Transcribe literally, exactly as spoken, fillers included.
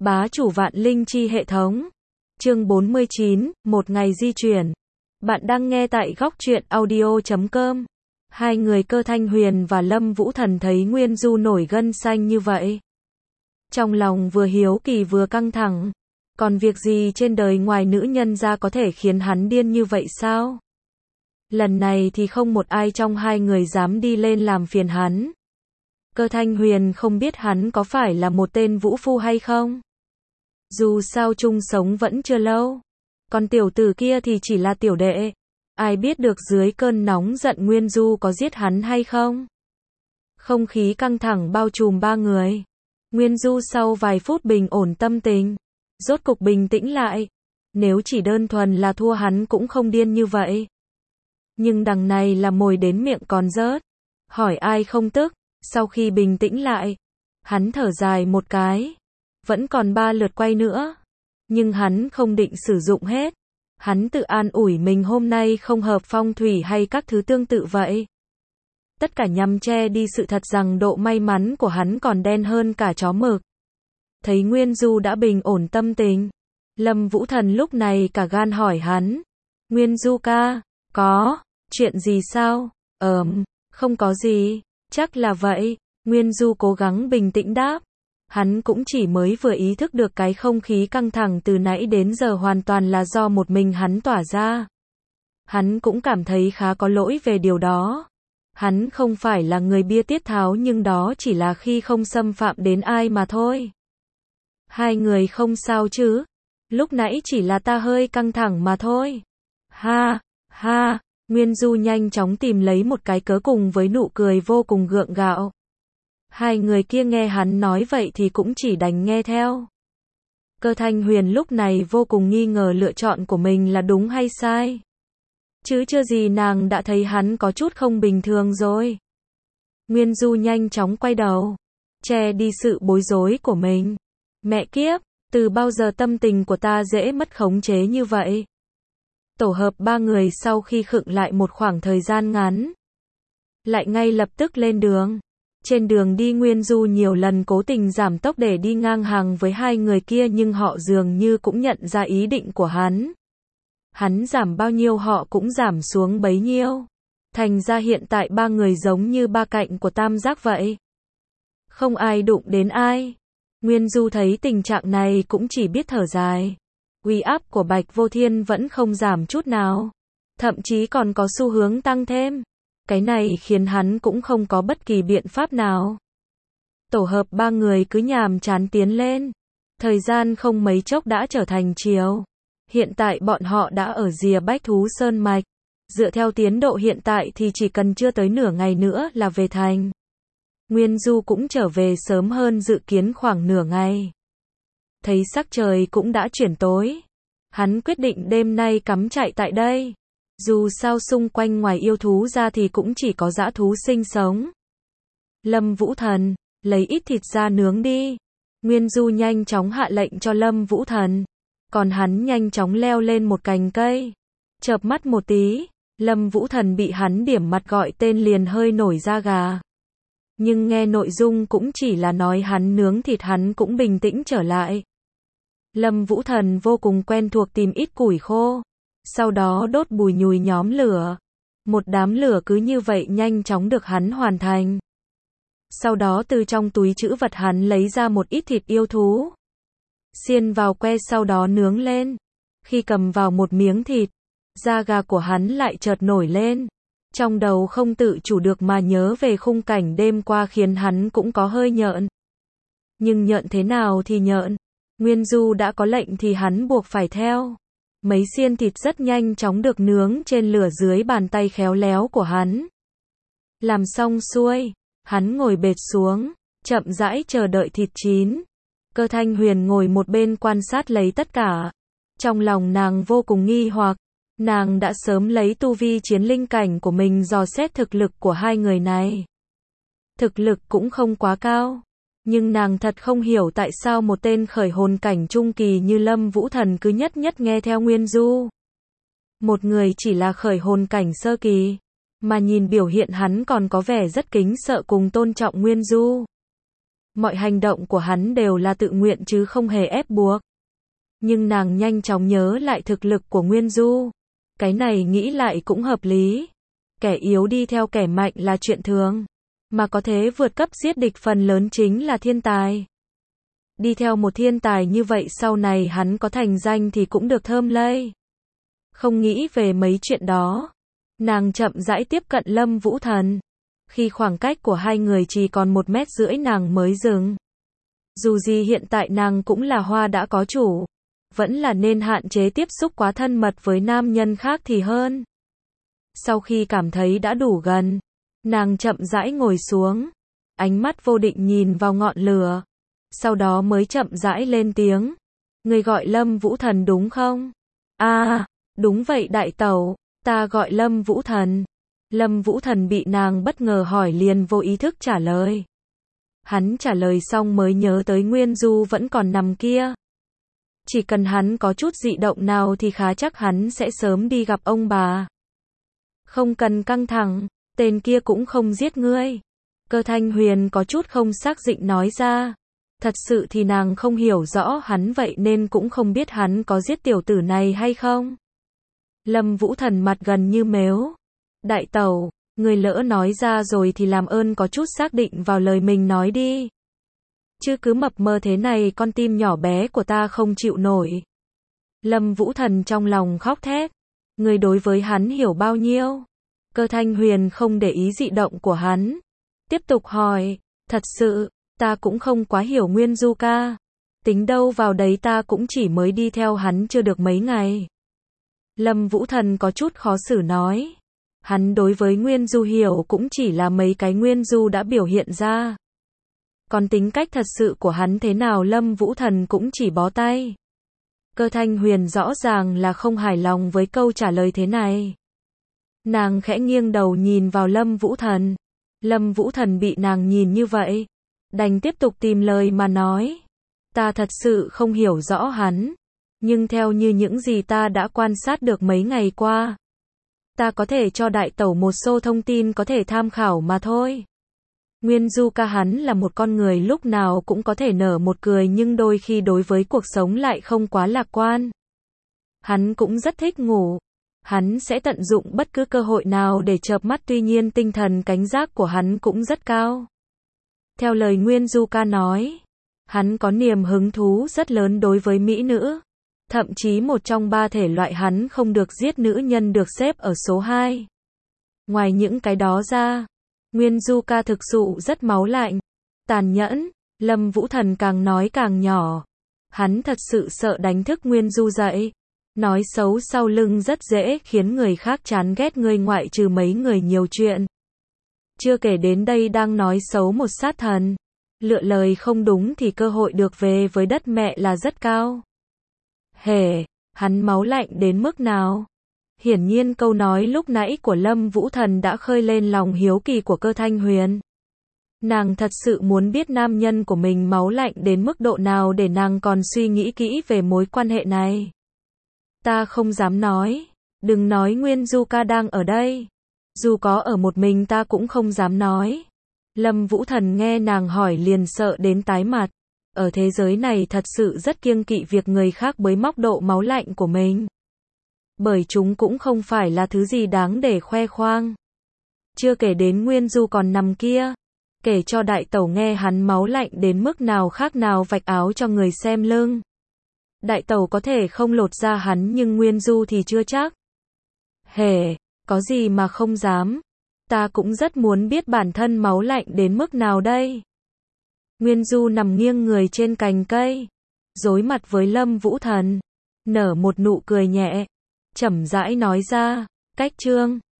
Bá chủ vạn linh chi hệ thống. Chương bốn mươi chín, một ngày di chuyển. Bạn đang nghe tại góc truyện audio chấm com. Hai người Cơ Thanh Huyền và Lâm Vũ Thần thấy Nguyên Du nổi gân xanh như vậy. Trong lòng vừa hiếu kỳ vừa căng thẳng. Còn việc gì trên đời ngoài nữ nhân ra có thể khiến hắn điên như vậy sao? Lần này thì không một ai trong hai người dám đi lên làm phiền hắn. Cơ Thanh Huyền không biết hắn có phải là một tên vũ phu hay không. Dù sao chung sống vẫn chưa lâu. Còn tiểu tử kia thì chỉ là tiểu đệ. Ai biết được dưới cơn nóng giận Nguyên Du có giết hắn hay không? Không khí căng thẳng bao trùm ba người. Nguyên Du sau vài phút bình ổn tâm tình, rốt cục bình tĩnh lại. Nếu chỉ đơn thuần là thua hắn cũng không điên như vậy. Nhưng đằng này là mồi đến miệng còn rớt. Hỏi ai không tức, sau khi bình tĩnh lại, hắn thở dài một cái. Vẫn còn ba lượt quay nữa. Nhưng hắn không định sử dụng hết. Hắn tự an ủi mình hôm nay không hợp phong thủy hay các thứ tương tự vậy. Tất cả nhằm che đi sự thật rằng độ may mắn của hắn còn đen hơn cả chó mực. Thấy Nguyên Du đã bình ổn tâm tình, Lâm Vũ Thần lúc này cả gan hỏi hắn. Nguyên Du ca, có, chuyện gì sao? Ờm, không có gì, chắc là vậy. Nguyên Du cố gắng bình tĩnh đáp. Hắn cũng chỉ mới vừa ý thức được cái không khí căng thẳng từ nãy đến giờ hoàn toàn là do một mình hắn tỏa ra. Hắn cũng cảm thấy khá có lỗi về điều đó. Hắn không phải là người bia tiết tháo nhưng đó chỉ là khi không xâm phạm đến ai mà thôi. Hai người không sao chứ? Lúc nãy chỉ là ta hơi căng thẳng mà thôi. Ha, ha, Nguyên Du nhanh chóng tìm lấy một cái cớ cùng với nụ cười vô cùng gượng gạo. Hai người kia nghe hắn nói vậy thì cũng chỉ đành nghe theo. Cơ Thanh Huyền lúc này vô cùng nghi ngờ lựa chọn của mình là đúng hay sai. Chứ chưa gì nàng đã thấy hắn có chút không bình thường rồi. Nguyên Du nhanh chóng quay đầu, che đi sự bối rối của mình. Mẹ kiếp, từ bao giờ tâm tình của ta dễ mất khống chế như vậy? Tổ hợp ba người sau khi khựng lại một khoảng thời gian ngắn, lại ngay lập tức lên đường. Trên đường đi Nguyên Du nhiều lần cố tình giảm tốc để đi ngang hàng với hai người kia nhưng họ dường như cũng nhận ra ý định của hắn. Hắn giảm bao nhiêu họ cũng giảm xuống bấy nhiêu. Thành ra hiện tại ba người giống như ba cạnh của tam giác vậy. Không ai đụng đến ai. Nguyên Du thấy tình trạng này cũng chỉ biết thở dài. Uy áp của Bạch Vô Thiên vẫn không giảm chút nào. Thậm chí còn có xu hướng tăng thêm. Cái này khiến hắn cũng không có bất kỳ biện pháp nào. Tổ hợp ba người cứ nhàm chán tiến lên. Thời gian không mấy chốc đã trở thành chiều. Hiện tại bọn họ đã ở rìa Bách Thú Sơn Mạch. Dựa theo tiến độ hiện tại thì chỉ cần chưa tới nửa ngày nữa là về thành. Nguyên Du cũng trở về sớm hơn dự kiến khoảng nửa ngày. Thấy sắc trời cũng đã chuyển tối. Hắn quyết định đêm nay cắm trại tại đây. Dù sao xung quanh ngoài yêu thú ra thì cũng chỉ có dã thú sinh sống. Lâm Vũ Thần, lấy ít thịt ra nướng đi. Nguyên Du nhanh chóng hạ lệnh cho Lâm Vũ Thần. Còn hắn nhanh chóng leo lên một cành cây. Chợp mắt một tí, Lâm Vũ Thần bị hắn điểm mặt gọi tên liền hơi nổi da gà. Nhưng nghe nội dung cũng chỉ là nói hắn nướng thịt hắn cũng bình tĩnh trở lại. Lâm Vũ Thần vô cùng quen thuộc tìm ít củi khô. Sau đó đốt bùi nhùi nhóm lửa. Một đám lửa cứ như vậy nhanh chóng được hắn hoàn thành. Sau đó từ trong túi trữ vật hắn lấy ra một ít thịt yêu thú. Xiên vào que sau đó nướng lên. Khi cầm vào một miếng thịt, da gà của hắn lại chợt nổi lên. Trong đầu không tự chủ được mà nhớ về khung cảnh đêm qua khiến hắn cũng có hơi nhợn. Nhưng nhợn thế nào thì nhợn. Nguyên Du đã có lệnh thì hắn buộc phải theo. Mấy xiên thịt rất nhanh chóng được nướng trên lửa dưới bàn tay khéo léo của hắn. Làm xong xuôi, hắn ngồi bệt xuống, chậm rãi chờ đợi thịt chín. Cơ Thanh Huyền ngồi một bên quan sát lấy tất cả. Trong lòng nàng vô cùng nghi hoặc. Nàng đã sớm lấy tu vi chiến linh cảnh của mình dò xét thực lực của hai người này. Thực lực cũng không quá cao. Nhưng nàng thật không hiểu tại sao một tên khởi hồn cảnh trung kỳ như Lâm Vũ Thần cứ nhất nhất nghe theo Nguyên Du. Một người chỉ là khởi hồn cảnh sơ kỳ, mà nhìn biểu hiện hắn còn có vẻ rất kính sợ cùng tôn trọng Nguyên Du. Mọi hành động của hắn đều là tự nguyện chứ không hề ép buộc. Nhưng nàng nhanh chóng nhớ lại thực lực của Nguyên Du. Cái này nghĩ lại cũng hợp lý. Kẻ yếu đi theo kẻ mạnh là chuyện thường. Mà có thể vượt cấp giết địch phần lớn chính là thiên tài. Đi theo một thiên tài như vậy sau này hắn có thành danh thì cũng được thơm lây. Không nghĩ về mấy chuyện đó. Nàng chậm rãi tiếp cận Lâm Vũ Thần. Khi khoảng cách của hai người chỉ còn một mét rưỡi nàng mới dừng. Dù gì hiện tại nàng cũng là hoa đã có chủ. Vẫn là nên hạn chế tiếp xúc quá thân mật với nam nhân khác thì hơn. Sau khi cảm thấy đã đủ gần, nàng chậm rãi ngồi xuống. Ánh mắt vô định nhìn vào ngọn lửa. Sau đó mới chậm rãi lên tiếng. Người gọi Lâm Vũ Thần đúng không? À, đúng vậy đại tẩu, ta gọi Lâm Vũ Thần. Lâm Vũ Thần bị nàng bất ngờ hỏi liền vô ý thức trả lời. Hắn trả lời xong mới nhớ tới Nguyên Du vẫn còn nằm kia. Chỉ cần hắn có chút dị động nào thì khá chắc hắn sẽ sớm đi gặp ông bà. Không cần căng thẳng, tên kia cũng không giết ngươi. Cơ Thanh Huyền có chút không xác định nói ra. Thật sự thì nàng không hiểu rõ hắn vậy nên cũng không biết hắn có giết tiểu tử này hay không. Lâm Vũ Thần mặt gần như mếu. Đại tẩu, người lỡ nói ra rồi thì làm ơn có chút xác định vào lời mình nói đi. Chứ cứ mập mờ thế này con tim nhỏ bé của ta không chịu nổi. Lâm Vũ Thần trong lòng khóc thét. Người đối với hắn hiểu bao nhiêu? Cơ Thanh Huyền không để ý dị động của hắn. Tiếp tục hỏi, thật sự, ta cũng không quá hiểu Nguyên Du ca. Tính đâu vào đấy ta cũng chỉ mới đi theo hắn chưa được mấy ngày. Lâm Vũ Thần có chút khó xử nói. Hắn đối với Nguyên Du hiểu cũng chỉ là mấy cái Nguyên Du đã biểu hiện ra. Còn tính cách thật sự của hắn thế nào Lâm Vũ Thần cũng chỉ bó tay. Cơ Thanh Huyền rõ ràng là không hài lòng với câu trả lời thế này. Nàng khẽ nghiêng đầu nhìn vào Lâm Vũ Thần. Lâm Vũ Thần bị nàng nhìn như vậy, đành tiếp tục tìm lời mà nói. Ta thật sự không hiểu rõ hắn. Nhưng theo như những gì ta đã quan sát được mấy ngày qua, ta có thể cho đại tẩu một số thông tin có thể tham khảo mà thôi. Nguyên Du ca hắn là một con người lúc nào cũng có thể nở một cười nhưng đôi khi đối với cuộc sống lại không quá lạc quan. Hắn cũng rất thích ngủ. Hắn sẽ tận dụng bất cứ cơ hội nào để chợp mắt tuy nhiên tinh thần cảnh giác của hắn cũng rất cao. Theo lời Nguyên Du ca nói, hắn có niềm hứng thú rất lớn đối với mỹ nữ. Thậm chí một trong ba thể loại hắn không được giết nữ nhân được xếp ở số hai. Ngoài những cái đó ra, Nguyên Du ca thực sự rất máu lạnh, tàn nhẫn. Lâm Vũ Thần càng nói càng nhỏ. Hắn thật sự sợ đánh thức Nguyên Du dậy. Nói xấu sau lưng rất dễ khiến người khác chán ghét người ngoại trừ mấy người nhiều chuyện. Chưa kể đến đây đang nói xấu một sát thần. Lựa lời không đúng thì cơ hội được về với đất mẹ là rất cao. Hề, hắn máu lạnh đến mức nào? Hiển nhiên câu nói lúc nãy của Lâm Vũ Thần đã khơi lên lòng hiếu kỳ của Cơ Thanh Huyền. Nàng thật sự muốn biết nam nhân của mình máu lạnh đến mức độ nào để nàng còn suy nghĩ kỹ về mối quan hệ này. Ta không dám nói. Đừng nói Nguyên Du ca đang ở đây. Dù có ở một mình ta cũng không dám nói. Lâm Vũ Thần nghe nàng hỏi liền sợ đến tái mặt. Ở thế giới này thật sự rất kiêng kỵ việc người khác bới móc độ máu lạnh của mình. Bởi chúng cũng không phải là thứ gì đáng để khoe khoang. Chưa kể đến Nguyên Du còn nằm kia. Kể cho đại tẩu nghe hắn máu lạnh đến mức nào khác nào vạch áo cho người xem lưng. Đại tẩu có thể không lột ra hắn nhưng Nguyên Du thì chưa chắc. Hề, có gì mà không dám. Ta cũng rất muốn biết bản thân máu lạnh đến mức nào đây. Nguyên Du nằm nghiêng người trên cành cây, đối mặt với Lâm Vũ Thần, nở một nụ cười nhẹ, chậm rãi nói ra, cách chương